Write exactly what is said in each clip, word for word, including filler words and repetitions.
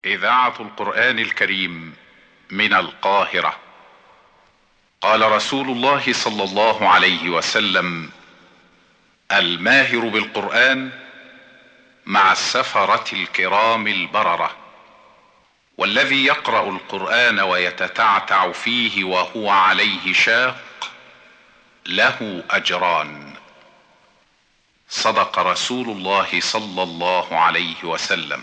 إذاعة القرآن الكريم من القاهرة. قال رسول الله صلى الله عليه وسلم: الماهر بالقرآن مع السفرة الكرام البررة، والذي يقرأ القرآن ويتتعتع فيه وهو عليه شاق له أجران. صدق رسول الله صلى الله عليه وسلم.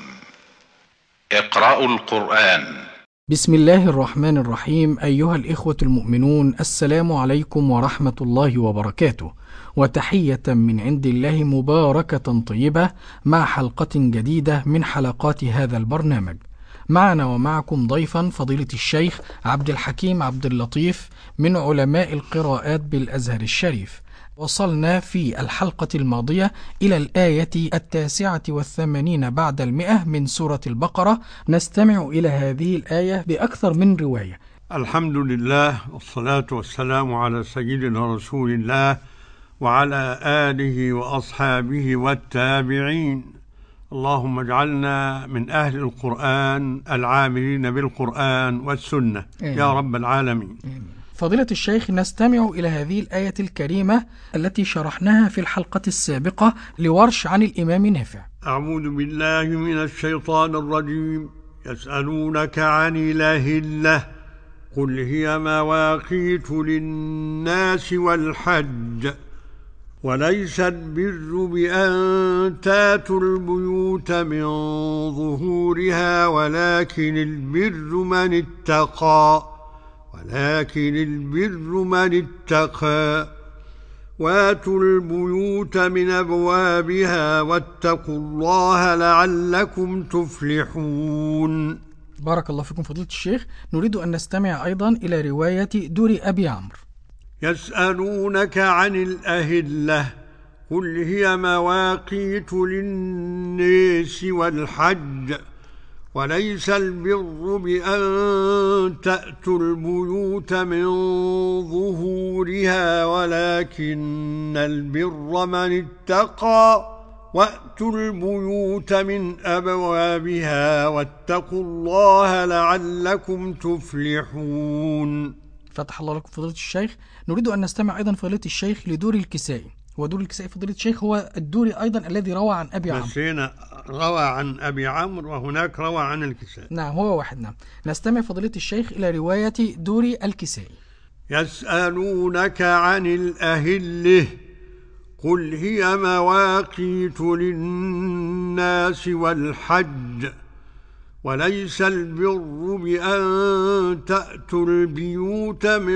اقرأوا القرآن. بسم الله الرحمن الرحيم. أيها الإخوة المؤمنون، السلام عليكم ورحمة الله وبركاته، وتحية من عند الله مباركة طيبة مع حلقة جديدة من حلقات هذا البرنامج. معنا ومعكم ضيفا فضيلة الشيخ عبد الحكيم عبد اللطيف من علماء القراءات بالأزهر الشريف. وصلنا في الحلقة الماضية إلى الآية التاسعة والثمانين بعد المئة من سورة البقرة. نستمع إلى هذه الآية بأكثر من رواية. الحمد لله والصلاة والسلام على سيدنا رسول الله وعلى آله وأصحابه والتابعين. اللهم اجعلنا من أهل القرآن العاملين بالقرآن والسنة آمين. يا رب العالمين آمين. فضيلة الشيخ، نستمع إلى هذه الآية الكريمة التي شرحناها في الحلقة السابقة لورش عن الإمام نافع. أعوذ بالله من الشيطان الرجيم. يسألونك عن الأهلة قل هي مواقيت للناس والحج وليس البر بأن تاتوا البيوت من ظهورها ولكن البر من اتقى ولكن البر من اتقى واتوا البيوت من أبوابها واتقوا الله لعلكم تفلحون. بارك الله فيكم فضيلة الشيخ. نريد أن نستمع أيضا إلى رواية دور أبي عمرو. يسألونك عن الأهلة قل هي مواقيت للناس والحج وليس البر بأن تأتوا البيوت من ظهورها ولكن البر من اتقى وأتوا البيوت من أبوابها واتقوا الله لعلكم تفلحون. فتح الله لكم فضيلة الشيخ. نريد أن نستمع أيضا فضيلة الشيخ لدور الكسائي. ودور الكسائي فضيلة الشيخ هو الدوري أيضا الذي روى عن أبي عمرو. بس هنا روى عن أبي عمرو وهناك روى عن الكسائي. نعم هو واحد. نعم نستمع فضيلة الشيخ إلى رواية دوري الكسائي. يسألونك عن الأهلة قل هي مواقيت للناس والحج وليس البر بأن تأتوا البيوت من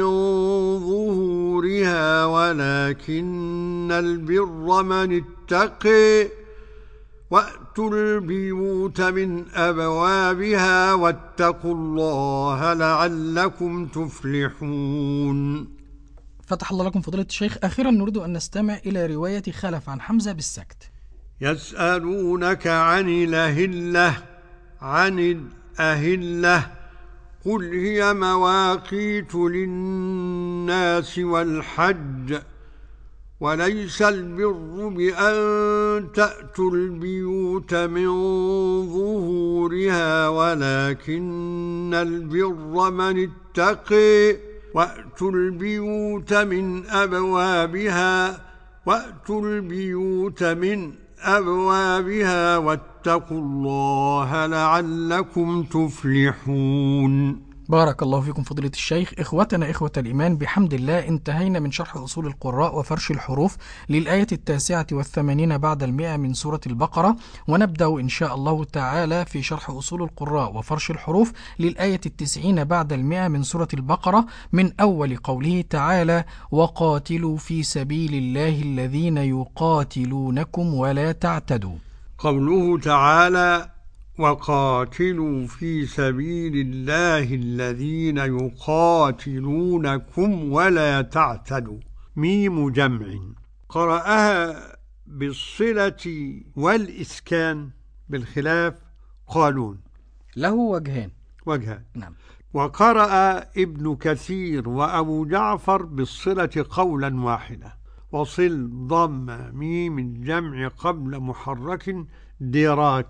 ظهورها ولكن البر من اتقى وأتوا البيوت من أبوابها واتقوا الله لعلكم تفلحون. فتح الله لكم فضيلة الشيخ. أخيرا نريد أن نستمع إلى رواية خلف عن حمزة بالسكت. يسألونك عن الأهلة عن الأهلة قل هي مواقيت للناس والحج وليس البر بأن تأتوا البيوت من ظهورها ولكن البر من اتقى وأتوا البيوت من أبوابها وأتوا البيوت من أبوابها واتقوا الله لعلكم تفلحون. بارك الله فيكم فضيلة الشيخ. إخوتنا إخوة الإيمان، بحمد الله انتهينا من شرح أصول القراء وفرش الحروف للآية التاسعة والثمانين بعد المئة من سورة البقرة، ونبدأ إن شاء الله تعالى في شرح أصول القراء وفرش الحروف للآية التسعين بعد المئة من سورة البقرة من أول قوله تعالى: وقاتلوا في سبيل الله الذين يقاتلونكم ولا تعتدوا. قوله تعالى: وقاتلوا في سبيل الله الذين يقاتلونكم ولا تعتدوا، ميم جمع. قرأها بالصلة والإسكان بالخلاف قالون، له وجهان وجهان نعم. وقرأ ابن كثير وأبو جعفر بالصلة قولا واحدا، وصل ضم ميم الجمع قبل محرك دراكا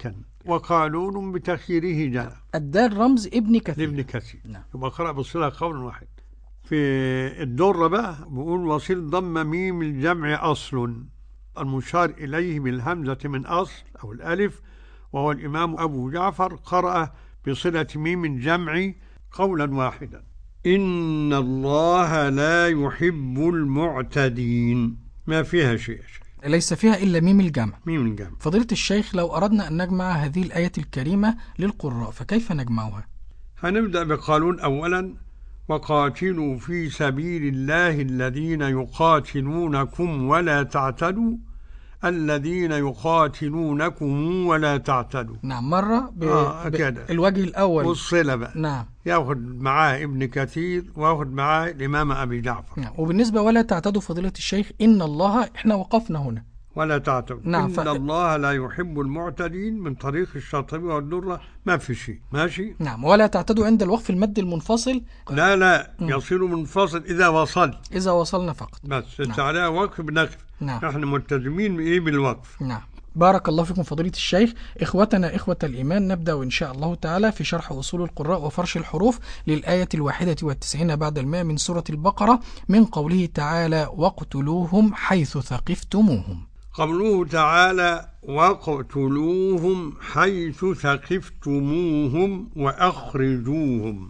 وقالون بتخييره جاء. الدال رمز ابن كثير. ابن كثير. نعم. يبقى قرأ بصلة قول واحد. في الدرة بقى بقول وصل ضم ميم الجمع أصل المشار إليه بالهمزة من أصل أو الألف، وهو الإمام أبو جعفر قرأ بصلة ميم الجمع قولا واحدا. إن الله لا يحب المعتدين، ما فيها شيء، ليس فيها إلا ميم الجمع. ميم الجمع. فضيلة الشيخ، لو أردنا أن نجمع هذه الآية الكريمة للقراء فكيف نجمعها؟ هنبدأ بقالون أولا: وقاتلوا في سبيل الله الذين يقاتلونكم ولا تعتدوا، الذين يقاتلونكم ولا تعتدوا. نعم، مرة ب... آه ب... كده. الوجه الأول والصلة بقى. نعم. ياخد معاه ابن كثير وياخد معاه الإمام أبي جعفر. نعم. وبالنسبة ولا تعتدوا فضيلة الشيخ، إن الله، إحنا وقفنا هنا ولا تعتدوا. نعم. إن ف... الله لا يحب المعتدين من طريق الشاطبي والدرة، ما في شيء. ماشي. نعم. ولا تعتدوا عند الوقف المد المنفصل. لا لا م. يصير منفصل إذا وصل، إذا وصلنا فقط. بس نعم. عليها وقف بنقف. نعم. احنا ملتزمين بإيه؟ بالوقف. نعم. بارك الله فيكم فضيلة الشيخ. إخوتنا إخوة الإيمان، نبدأ إن شاء الله تعالى في شرح أصول القراء وفرش الحروف للآية الواحدة والتسعين بعد الماء من سورة البقرة، من قوله تعالى: واقتلوهم حيث ثقفتموهم. قوله تعالى: واقتلوهم حيث ثقفتموهم وأخرجوهم.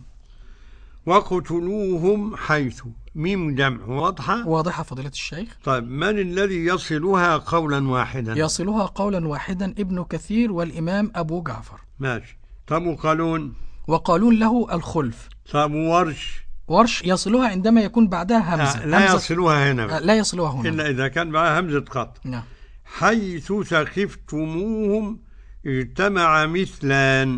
واقتلوهم حيث، ميم جمع واضحة؟ واضحة فضيلة الشيخ. طيب، من الذي يصلها قولا واحدا؟ يصلها قولا واحدا ابن كثير والإمام أبو جعفر. ماشي. طب وقالون؟ وقالون له الخلف. طب وورش؟ ورش يصلها عندما يكون بعدها همزة. آه لا همزة يصلها هنا آه لا يصلها هنا إلا إذا كان معها همزة قط. نعم. حيث ثقفتموهم اجتمع مثلان.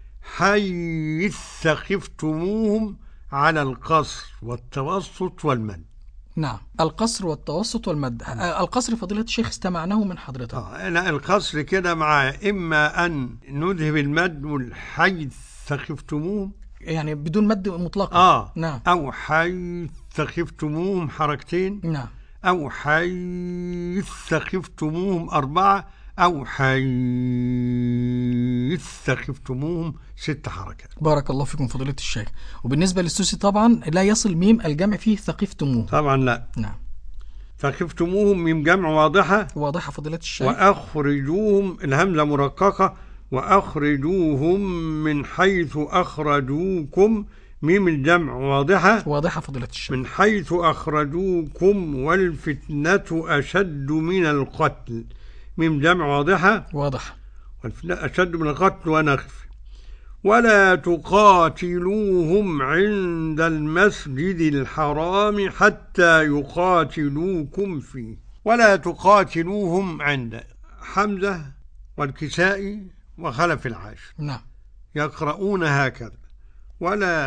حيث ثقفتموهم على القصر والتوسط والمد. نعم، القصر والتوسط والمد. آه القصر فضيلة الشيخ استمعناه من حضرتك. آه لا، القصر كده معاه إما أن نذهب المد والحيث ثقفتموهم، يعني بدون مد مطلقا. آه نعم. أو حيث ثقفتموهم حركتين. نعم. أو حيث ثقفتموهم أربعة، أو حيث ثقفتموهم ست حركات. بارك الله فيكم فضيلة الشيخ. وبالنسبة للسوسي طبعا لا يصل ميم الجمع فيه ثقفتموه. طبعا لا. نعم. ثقفتموهم ميم جمع واضحة. واضحة فضيلة الشيخ. وأخرجوهم الهمزة مرققة. وأخرجوهم من حيث أخرجوكم ميم الجمع واضحة. واضحة فضيلة الشيخ. من حيث أخرجوكم والفتنة أشد من القتل ميم جمع واضحة. واضح. والفتنة أشد من القتل ونخف. ولا تقاتلوهم عند المسجد الحرام حتى يقاتلوكم فيه. ولا تقاتلوهم عند حمزة والكسائي وخلف العاشر. نعم. يقرؤون هكذا: ولا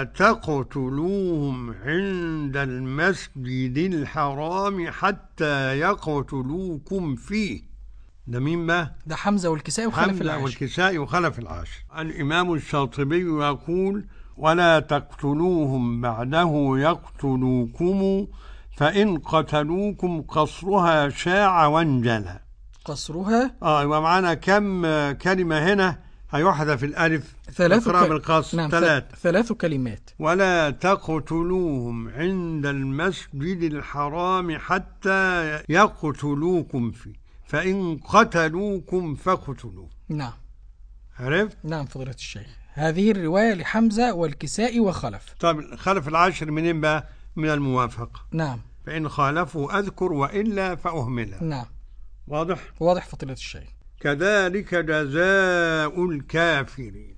تقتلوهم عند المسجد الحرام حتى يقتلوكم فيه. ده مين بقى؟ ده حمزة والكسائي وخلف العاشر. حمزة والكسائي وخلف العاشر. الإمام الشاطبي يقول: ولا تقتلوهم بعده يقتلوكم، فإن قتلوكم قصرها شاع وانجلى. قصرها اه يبقى معانا كم كلمة هنا؟ هيحذف الألف. ثلاث ك... بالقصر. نعم. ثلاث ثلاث كلمات. ولا تقتلوهم عند المسجد الحرام حتى يقتلوكم فيه، فإن قتلوكم فاقتلوه. نعم. عرفت؟ نعم فضيلة الشيخ. هذه الرواية لحمزة والكسائي وخلف. طب خلف العاشر منين بقى؟ من الموافقة. نعم. فإن خالفوا أذكر وإلا فأهمله. نعم. واضح؟ واضح فضيلة الشيخ. كذلك جزاء الكافرين.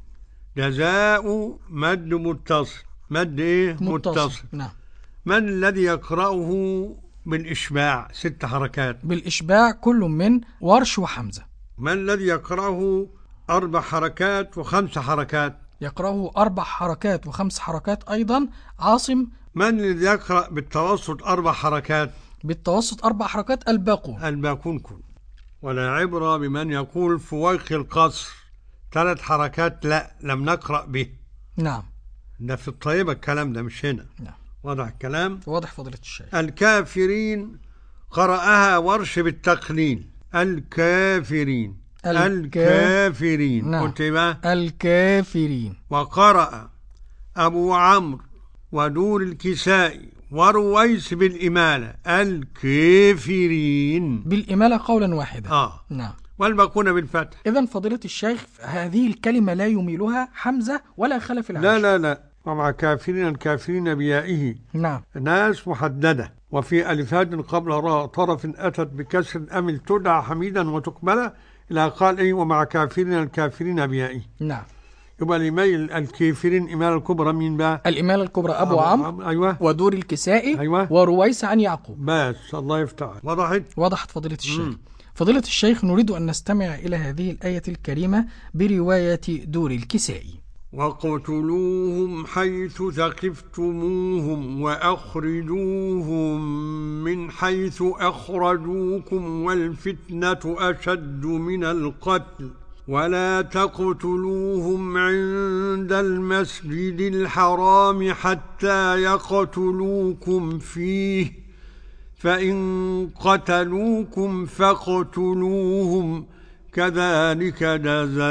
جزاء مد متصل. مد إيه؟ متصل. متصل. نعم. من الذي يقرأه بالإشباع ست حركات؟ بالإشباع كل من ورش وحمزة. من الذي يقرأه أربع حركات وخمس حركات؟ يقرأه أربع حركات وخمس حركات أيضا عاصم. من الذي يقرأ بالتوسط أربع حركات؟ بالتوسط أربع حركات الباقون. الباقون كل. ولا عبرة بمن يقول فوق القصر ثلاث حركات، لا لم نقرأ به. نعم. ده في الطيبة الكلام ده مش هنا. نعم. واضح الكلام؟ واضح فضيلة الشيخ. الكافرين قرأها ورش بالتقليل. الكافرين الكافرين. نعم. قلت بقى الكافرين. وقرأ أبو عمرو ودور الكسائي ورويس بالإمالة الكافرين بالإمالة قولا واحدا. آه. نعم. والباقون بالفتح. إذن فضيلة الشيخ هذه الكلمة لا يميلها حمزة ولا خلف العاشر. لا لا لا ومع كافرين الكافرين بيائه. نعم. ناس محددة وفي ألفات قبل راء طرف أتت بكسر أمل تدعى حميدا وتقبل إلى قال أي ومع كافرين الكافرين بيائه. نعم. يبقى الإميل الكافرين إمالة الكبرى مين بقى؟ الإمالة الكبرى أبو, أبو عمرو. أيوة. ودور الكسائي. أيوة. ورويس عن يعقوب. بس الله يفتح. وضحت؟ وضحت فضيلة الشيخ. مم. فضيلة الشيخ نريد أن نستمع إلى هذه الآية الكريمة برواية دور الكسائي. وقتلوهم حيث ثقفتموهم وأخرجوهم من حيث أخرجوكم والفتنة أشد من القتل ولا تقتلوهم عند المسجد الحرام حتى يقتلوكم فيه فإن قتلوكم فاقتلوهم كذلك جزاء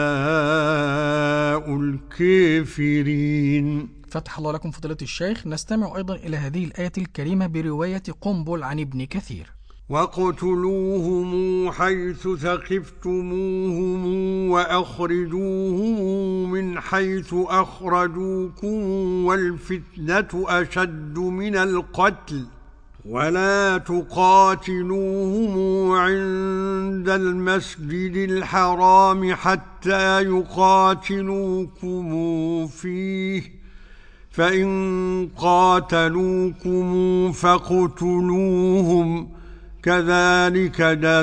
الكافرين. فتح الله لكم فضيلة الشيخ. نستمع أيضا إلى هذه الآية الكريمة برواية قنبل عن ابن كثير. وقتلوهم حيث ثقفتموهم وأخرجوهم من حيث أخرجوكم والفتنة أشد من القتل ولا تقاتلوهم عند المسجد الحرام حتى يقاتلوكم فيه فإن قاتلوكم فاقتلوهم كذلك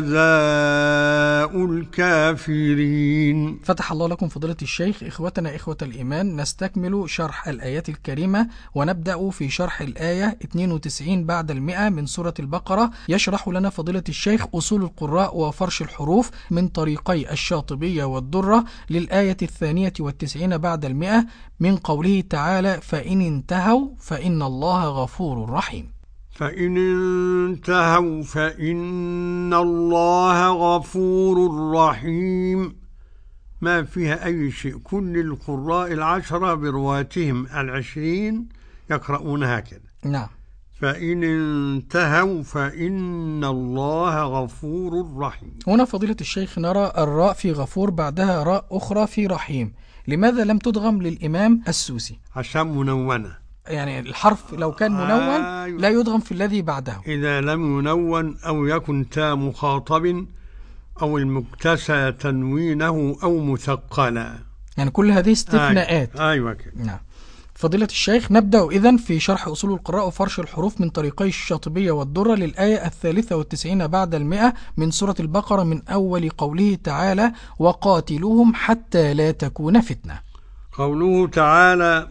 جزاء الكافرين. فتح الله لكم فضيلة الشيخ. إخوتنا إخوة الإيمان، نستكمل شرح الآيات الكريمة ونبدأ في شرح الآية اثنين وتسعين بعد المئة من سورة البقرة. يشرح لنا فضيلة الشيخ أصول القراء وفرش الحروف من طريقي الشاطبية والدرة للآية الثانية والتسعين بعد المئة من قوله تعالى فإن انتهوا فإن الله غفور رحيم. فإن انتهوا فإن الله غفور رحيم. ما فيها أي شيء. كل القراء العشرة برواتهم العشرين يقرؤون هكذا. نعم. فإن انتهوا فإن الله غفور رحيم. هنا فضيلة الشيخ نرى الراء في غفور بعدها راء أخرى في رحيم. لماذا لم تدغم للإمام السوسي؟ عشان منونة. يعني الحرف لو كان منون آه لا يدغم في الذي بعده. إذا لم ينون أو يكن تا مخاطب أو المكتسى تنوينه أو مثقلا. يعني كل هذه استثناءات. أيوة, أيوة كده. نعم. فضيلة الشيخ نبدأ إذن في شرح أصول القراء وفرش الحروف من طريقي الشاطبية والدرة للآية الثالثة والتسعين بعد المئة من سورة البقرة من أول قوله تعالى وقاتلوهم حتى لا تكون فتنة. قوله تعالى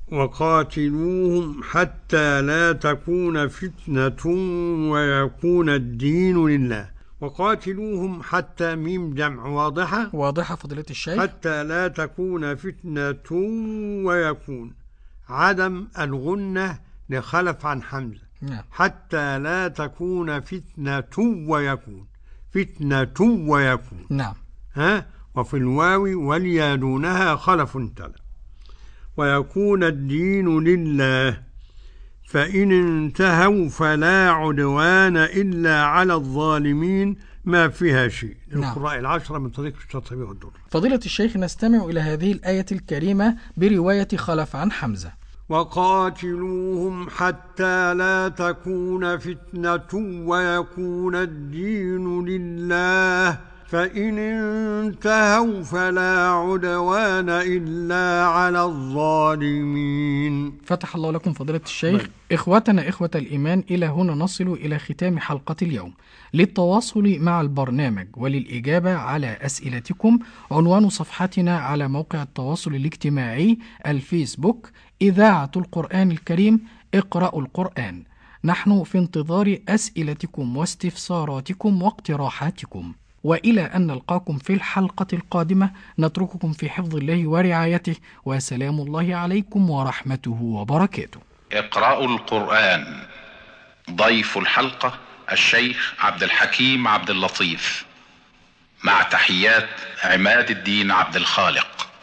وقاتلوهم حتى لا تكون فتنة ويكون الدين لله. وقاتلوهم حتى ميم جمع واضحة. واضحة فضيلة الشيخ. حتى لا تكون فتنة ويكون عدم الغنة لخلف عن حمزة. نعم. حتى لا تكون فتنة ويكون فتنة ويكون. نعم. ها وفي الواو واليا دونها خلف تلا. ويكون الدين لله. فإن انتهوا فلا عدوان إلا على الظالمين. ما فيها شيء. نعم. القراء العشرة من طريق الشاطبية والدر. فضيلة الشيخ نستمع إلى هذه الآية الكريمة برواية خلف عن حمزة. وقاتلوهم حتى لا تكون فتنة ويكون الدين لله. فإن انتهوا فلا عدوان إلا على الظالمين. فتح الله لكم فضيلة الشيخ. بل. إخوتنا إخوة الإيمان، إلى هنا نصل إلى ختام حلقة اليوم. للتواصل مع البرنامج وللإجابة على أسئلتكم عنوان صفحتنا على موقع التواصل الاجتماعي الفيسبوك إذاعة القرآن الكريم اقرأوا القرآن. نحن في انتظار أسئلتكم واستفساراتكم واقتراحاتكم. وإلى أن نلقاكم في الحلقة القادمة نترككم في حفظ الله ورعايته وسلام الله عليكم ورحمته وبركاته. اقرأوا القرآن. ضيف الحلقة الشيخ عبد الحكيم عبد اللطيف. مع تحيات عماد الدين عبد الخالق.